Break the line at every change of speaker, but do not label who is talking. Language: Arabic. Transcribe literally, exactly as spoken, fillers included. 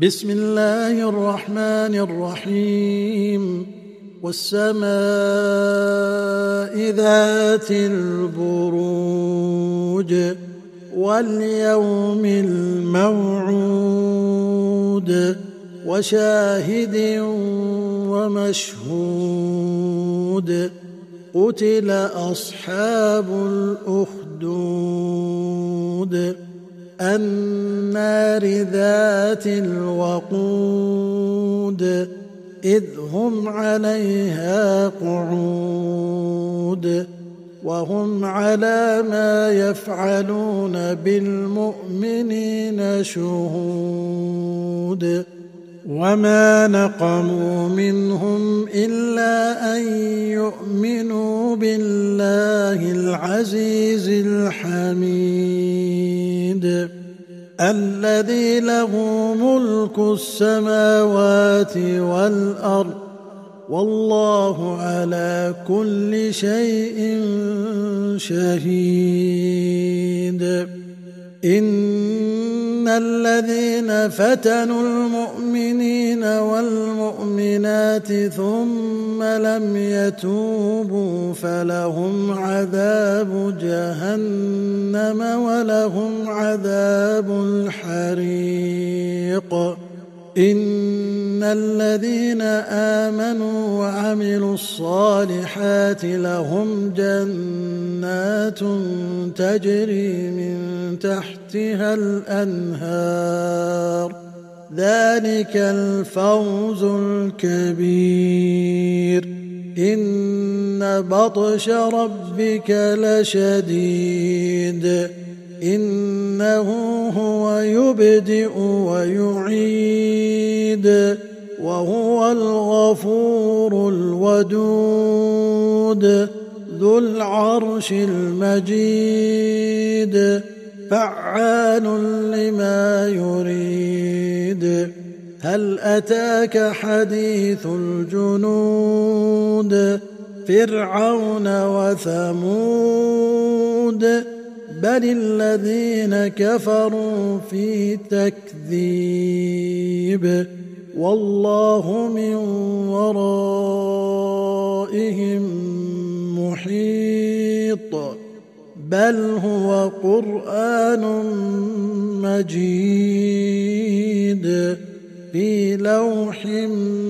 بسم الله الرحمن الرحيم والسماء ذات البروج واليوم الموعود وشاهد ومشهود قتل أصحاب الأخدود النار ذات الوقود إذ هم عليها قعود وهم على ما يفعلون بالمؤمنين شهود وما نقموا منهم إلا أن يؤمنوا بالله العزيز الحميد الذي له ملك السماوات والأرض والله على كل شيء شهيد إن الذين فتنوا المؤمنين والمؤمنات ثم لم يتوبوا فلهم عذاب جهنم ولهم عذاب الحريق إن الذين آمنوا وعملوا الصالحات لهم جنات تجري من تحتها الأنهار ذلك الفوز الكبير إن بطش ربك لشديد إنه هو يبدئ ويعيد وهو الغفور الودود ذو العرش المجيد فعال لما يريد هل أتاك حديث الجنود فرعون وثمود بل الذين كفروا في تكذيب والله من ورائهم محيط بل هو قرآن مجيد في لوح